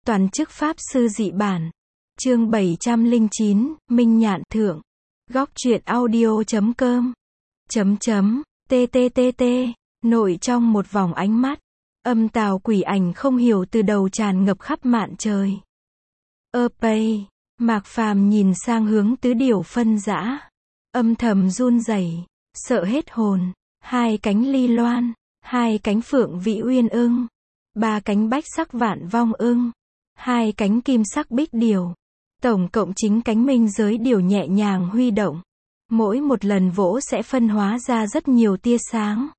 Toàn chức Pháp Sư dị bản. Chương 709, Minh Nhạn Thượng. Góc truyện audio.com. TTTT. Nội trong một vòng ánh mắt. Âm tào quỷ ảnh không hiểu từ đầu tràn ngập khắp mạn trời. Pây. Mạc Phàm nhìn sang hướng tứ điểu phân dã. Âm thầm run rẩy, sợ hết hồn. Hai cánh ly loan, hai cánh phượng vĩ uyên ưng, ba cánh bách sắc vạn vong ưng, hai cánh kim sắc bích điểu. Tổng cộng chính cánh minh giới điểu nhẹ nhàng huy động. Mỗi một lần vỗ sẽ phân hóa ra rất nhiều tia sáng.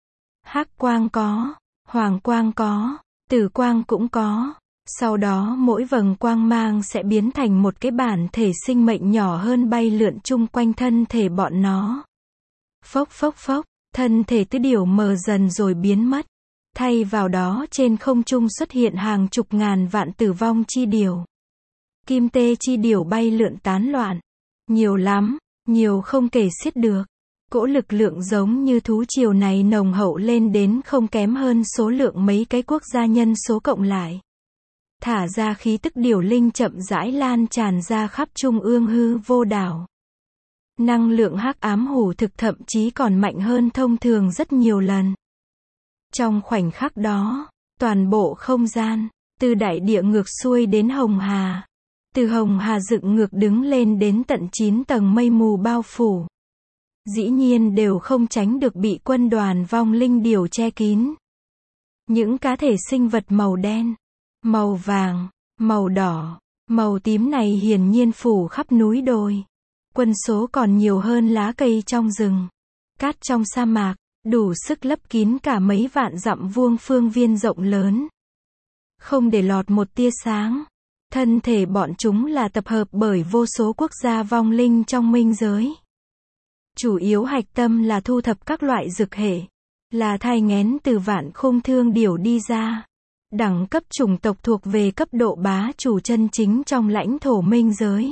Hắc quang có, hoàng quang có, tử quang cũng có. Sau đó mỗi vầng quang mang sẽ biến thành một cái bản thể sinh mệnh nhỏ hơn bay lượn chung quanh thân thể bọn nó. Phốc phốc phốc, thân thể tứ điểu mờ dần rồi biến mất. Thay vào đó trên không trung xuất hiện hàng chục ngàn vạn tử vong chi điểu. Kim tê chi điểu bay lượn tán loạn. Nhiều lắm, nhiều không kể xiết được. Cỗ lực lượng giống như thú triều này nồng hậu lên đến không kém hơn số lượng mấy cái quốc gia nhân số cộng lại. Thả ra khí tức điểu linh chậm rãi lan tràn ra khắp trung ương hư vô đảo. Năng lượng hắc ám hủ thực thậm chí còn mạnh hơn thông thường rất nhiều lần. Trong khoảnh khắc đó, toàn bộ không gian, từ đại địa ngược xuôi đến Hồng Hà. Từ Hồng Hà dựng ngược đứng lên đến tận 9 tầng mây mù bao phủ. Dĩ nhiên đều không tránh được bị quân đoàn vong linh điểu che kín. Những cá thể sinh vật màu đen, màu vàng, màu đỏ, màu tím này hiển nhiên phủ khắp núi đồi. Quân số còn nhiều hơn lá cây trong rừng. Cát trong sa mạc, đủ sức lấp kín cả mấy vạn dặm vuông phương viên rộng lớn. Không để lọt một tia sáng. Thân thể bọn chúng là tập hợp bởi vô số quốc gia vong linh trong minh giới. Chủ yếu hạch tâm là thu thập các loại dược hệ. Là thai nghén từ vạn khung thương điểu đi ra. Đẳng cấp chủng tộc thuộc về cấp độ bá chủ chân chính trong lãnh thổ minh giới.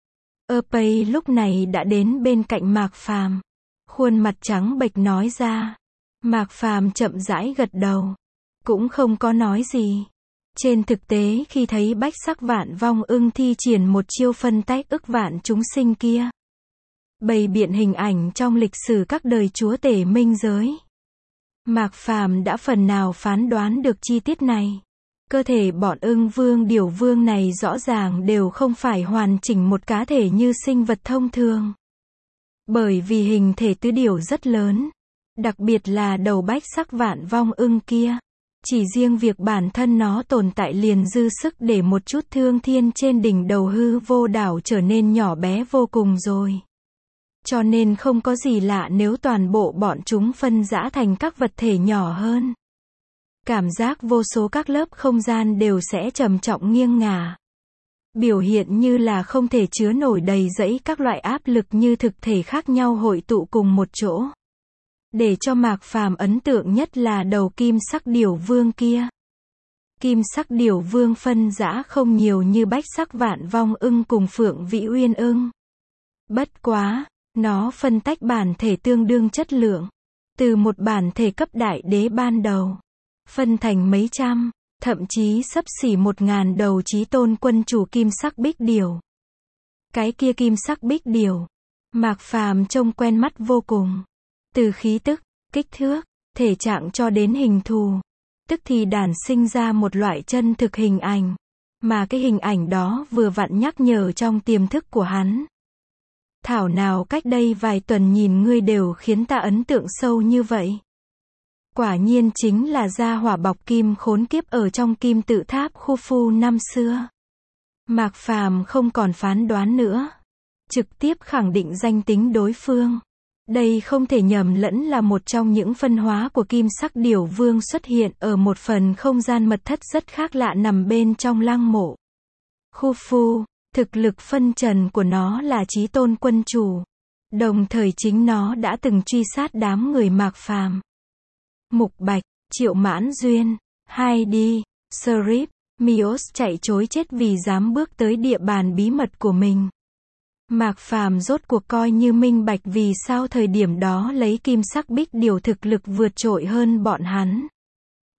Pây lúc này đã đến bên cạnh Mạc Phàm. Khuôn mặt trắng bệch nói ra. Mạc Phàm chậm rãi gật đầu. Cũng không có nói gì. Trên thực tế khi thấy bách sắc vạn vong ưng thi triển một chiêu phân tách ức vạn chúng sinh kia. Bày biện hình ảnh trong lịch sử các đời chúa tể minh giới. Mạc Phàm đã phần nào phán đoán được chi tiết này. Cơ thể bọn ưng vương điểu vương này rõ ràng đều không phải hoàn chỉnh một cá thể như sinh vật thông thường. Bởi vì hình thể tứ điểu rất lớn. Đặc biệt là đầu bách sắc vạn vong ưng kia. Chỉ riêng việc bản thân nó tồn tại liền dư sức để một chút thương thiên trên đỉnh đầu hư vô đảo trở nên nhỏ bé vô cùng rồi. Cho nên không có gì lạ nếu toàn bộ bọn chúng phân rã thành các vật thể nhỏ hơn. Cảm giác vô số các lớp không gian đều sẽ trầm trọng nghiêng ngả. Biểu hiện như là không thể chứa nổi đầy dẫy các loại áp lực như thực thể khác nhau hội tụ cùng một chỗ. Để cho Mạc Phàm ấn tượng nhất là đầu kim sắc điểu vương kia. Kim sắc điểu vương phân rã không nhiều như bách sắc vạn vong ưng cùng phượng vĩ uyên ưng. Bất quá, nó phân tách bản thể tương đương chất lượng. Từ một bản thể cấp đại đế ban đầu. Phân thành mấy trăm, thậm chí xấp xỉ 1000 đầu chí tôn quân chủ kim sắc bích điểu. Cái kia kim sắc bích điểu. Mạc Phàm trông quen mắt vô cùng. Từ khí tức, kích thước, thể trạng cho đến hình thù. Tức thì đản sinh ra một loại chân thực hình ảnh. Mà cái hình ảnh đó vừa vặn nhắc nhở trong tiềm thức của hắn. Thảo nào cách đây vài tuần nhìn ngươi đều khiến ta ấn tượng sâu như vậy. Quả nhiên chính là gia hỏa bọc kim khốn kiếp ở trong kim tự tháp Khufu năm xưa. Mạc Phàm không còn phán đoán nữa. Trực tiếp khẳng định danh tính đối phương. Đây không thể nhầm lẫn là một trong những phân hóa của kim sắc điểu vương xuất hiện ở một phần không gian mật thất rất khác lạ nằm bên trong lăng mộ. Khufu, thực lực phân trần của nó là chí tôn quân chủ. Đồng thời chính nó đã từng truy sát đám người Mạc Phàm. Mục Bạch, Triệu Mãn Duyên, Heidi, Srip, Mios chạy trối chết vì dám bước tới địa bàn bí mật của mình. Mạc Phàm rốt cuộc coi như minh bạch vì sao thời điểm đó lấy kim sắc bích điểu thực lực vượt trội hơn bọn hắn.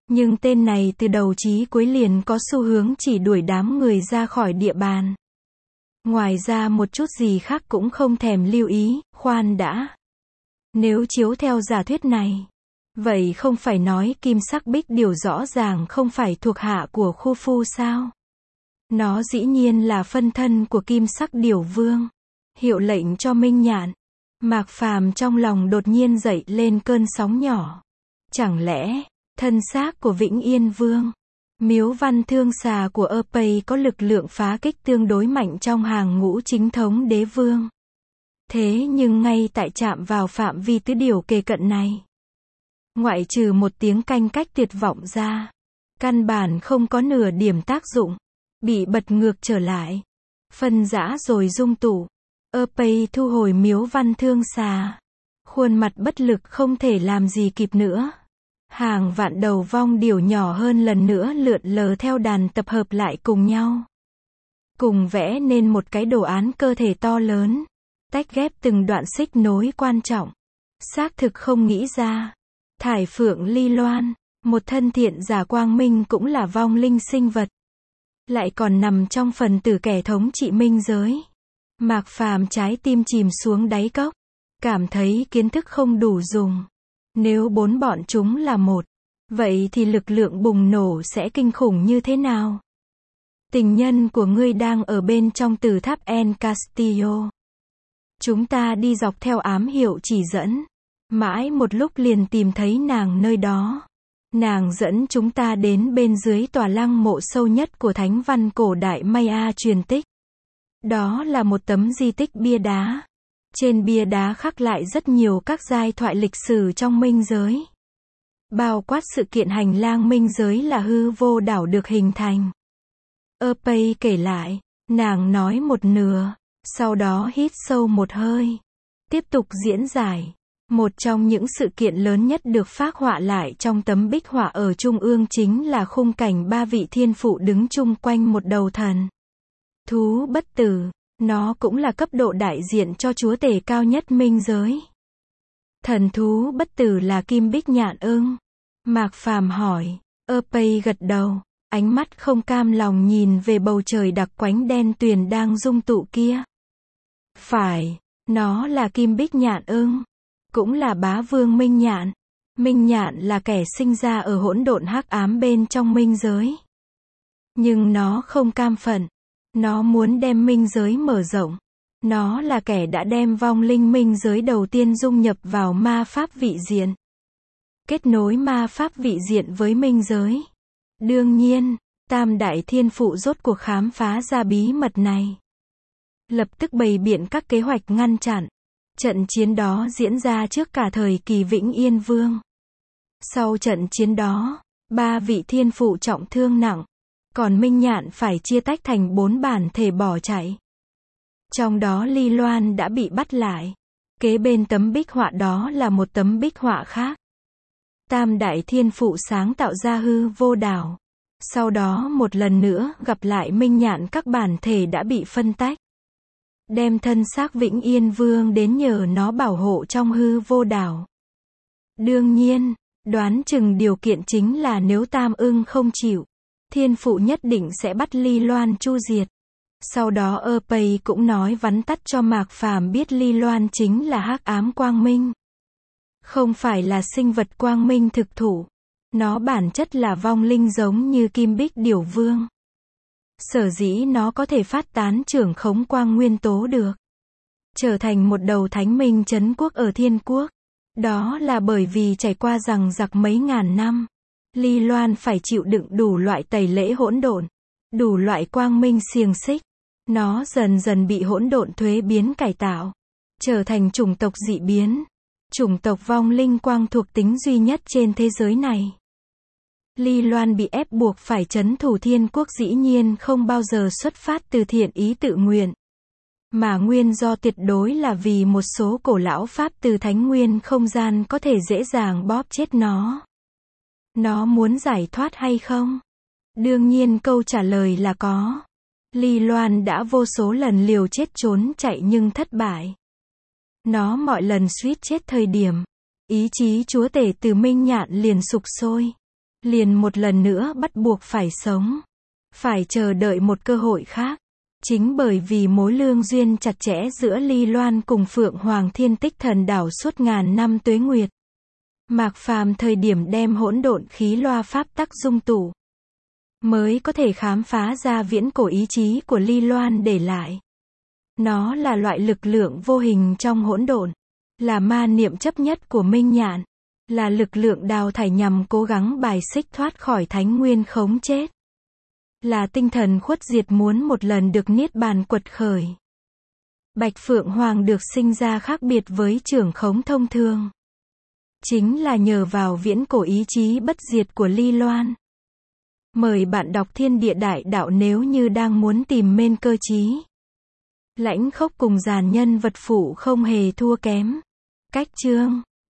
Nhưng tên này từ đầu chí cuối liền có xu hướng chỉ đuổi đám người ra khỏi địa bàn. Ngoài ra một chút gì khác cũng không thèm lưu ý, khoan đã. Nếu chiếu theo giả thuyết này, vậy không phải nói Kim Sắc Bích Điểu rõ ràng không phải thuộc hạ của Khu Phu sao? Nó dĩ nhiên là phân thân của Kim Sắc Điểu Vương. Hiệu lệnh cho Minh Nhạn. Mạc Phàm trong lòng đột nhiên dậy lên cơn sóng nhỏ. Chẳng lẽ, thân xác của Vĩnh Yên Vương, Miếu Văn Thương Xà của Epei có lực lượng phá kích tương đối mạnh trong hàng ngũ chính thống đế vương. Thế nhưng ngay tại chạm vào phạm vi tứ điểu kề cận này, ngoại trừ một tiếng canh cách tuyệt vọng ra, căn bản không có nửa điểm tác dụng, bị bật ngược trở lại, phân rã rồi dung tụ. Epei thu hồi Miếu Văn Thương Xà, khuôn mặt bất lực không thể làm gì kịp nữa. Hàng vạn đầu vong điểu nhỏ hơn lần nữa lượn lờ theo đàn tập hợp lại cùng nhau, cùng vẽ nên một cái đồ án cơ thể to lớn, tách ghép từng đoạn xích nối quan trọng. Xác thực không nghĩ ra, Thải Phượng Ly Loan, một thân thiện giả quang minh cũng là vong linh sinh vật, lại còn nằm trong phần tử kẻ thống trị minh giới. Mạc Phàm trái tim chìm xuống đáy cốc, cảm thấy kiến thức không đủ dùng. Nếu bốn bọn chúng là một, vậy thì lực lượng bùng nổ sẽ kinh khủng như thế nào? Tình nhân của ngươi đang ở bên trong tử tháp El Castillo. Chúng ta đi dọc theo ám hiệu chỉ dẫn, mãi một lúc liền tìm thấy nàng nơi đó. Nàng dẫn chúng ta đến bên dưới tòa lăng mộ sâu nhất của thánh văn cổ đại Maya truyền tích. Đó là một tấm di tích bia đá. Trên bia đá khắc lại rất nhiều các giai thoại lịch sử trong minh giới. Bao quát sự kiện hành lang minh giới là hư vô đảo được hình thành. Epei kể lại, nàng nói một nửa, sau đó hít sâu một hơi. Tiếp tục diễn giải. Một trong những sự kiện lớn nhất được phác họa lại trong tấm bích họa ở trung ương chính là khung cảnh ba vị thiên phụ đứng chung quanh một đầu thần thú bất tử. Nó cũng là cấp độ đại diện cho chúa tể cao nhất minh giới. Thần thú bất tử là Kim Bích Nhạn ưng? Mạc Phàm hỏi. Epei gật đầu, ánh mắt không cam lòng nhìn về bầu trời đặc quánh đen tuyền đang dung tụ kia. Phải, nó là Kim Bích Nhạn ưng, cũng là bá vương Minh Nhạn. Minh Nhạn là kẻ sinh ra ở hỗn độn hắc ám bên trong minh giới. Nhưng nó không cam phận. Nó muốn đem minh giới mở rộng. Nó là kẻ đã đem vong linh minh giới đầu tiên dung nhập vào ma pháp vị diện. Kết nối ma pháp vị diện với minh giới. Đương nhiên, Tam Đại Thiên Phụ rốt cuộc khám phá ra bí mật này. Lập tức bày biện các kế hoạch ngăn chặn. Trận chiến đó diễn ra trước cả thời kỳ Vĩnh Yên Vương. Sau trận chiến đó, ba vị thiên phụ trọng thương nặng. Còn Minh Nhạn phải chia tách thành 4 bản thể bỏ chạy. Trong đó Ly Loan đã bị bắt lại. Kế bên tấm bích họa đó là một tấm bích họa khác. Tam Đại Thiên Phụ sáng tạo ra hư vô đảo. Sau đó một lần nữa gặp lại Minh Nhạn, các bản thể đã bị phân tách. Đem thân xác Vĩnh Yên Vương đến nhờ nó bảo hộ trong hư vô đảo. Đương nhiên, đoán chừng điều kiện chính là nếu Tam Ưng không chịu, thiên phụ nhất định sẽ bắt Ly Loan chu diệt. Sau đó Epei cũng nói vắn tắt cho Mạc Phàm biết Ly Loan chính là hắc ám quang minh. Không phải là sinh vật quang minh thực thụ. Nó bản chất là vong linh giống như Kim Bích Điểu Vương. Sở dĩ nó có thể phát tán trưởng khống quang nguyên tố được. Trở thành một đầu thánh minh trấn quốc ở thiên quốc. Đó là bởi vì trải qua rằng giặc mấy ngàn năm. Ly Loan phải chịu đựng đủ loại tẩy lễ hỗn độn, đủ loại quang minh xiềng xích. Nó dần dần bị hỗn độn thuế biến cải tạo, trở thành chủng tộc dị biến, chủng tộc vong linh quang thuộc tính duy nhất trên thế giới này. Ly Loan bị ép buộc phải trấn thủ thiên quốc dĩ nhiên không bao giờ xuất phát từ thiện ý tự nguyện, mà nguyên do tuyệt đối là vì một số cổ lão pháp từ thánh nguyên không gian có thể dễ dàng bóp chết nó. Nó muốn giải thoát hay không? Đương nhiên câu trả lời là có. Ly Loan đã vô số lần liều chết trốn chạy nhưng thất bại. Nó mọi lần suýt chết thời điểm ý chí chúa tể từ Minh Nhạn liền sục sôi. liền một lần nữa bắt buộc phải sống. Phải chờ đợi một cơ hội khác. Chính bởi vì mối lương duyên chặt chẽ giữa Ly Loan cùng Phượng Hoàng Thiên Tích Thần Đảo suốt ngàn năm tuế nguyệt. Mạc Phàm thời điểm đem hỗn độn khí loa pháp tắc dung tụ, mới có thể khám phá ra viễn cổ ý chí của Ly Loan để lại. Nó là loại lực lượng vô hình trong hỗn độn, là ma niệm chấp nhất của Minh Nhạn, là lực lượng đào thải nhằm cố gắng bài xích thoát khỏi thánh nguyên khống chết, là tinh thần khuất diệt muốn một lần được niết bàn quật khởi. Bạch Phượng Hoàng được sinh ra khác biệt với trưởng khống thông thường, chính là nhờ vào viễn cổ ý chí bất diệt của Ly Loan. Mời bạn đọc Thiên Địa Đại Đạo nếu như đang muốn tìm men cơ trí. Lãnh Khốc cùng dàn nhân vật phụ không hề thua kém. Cách chương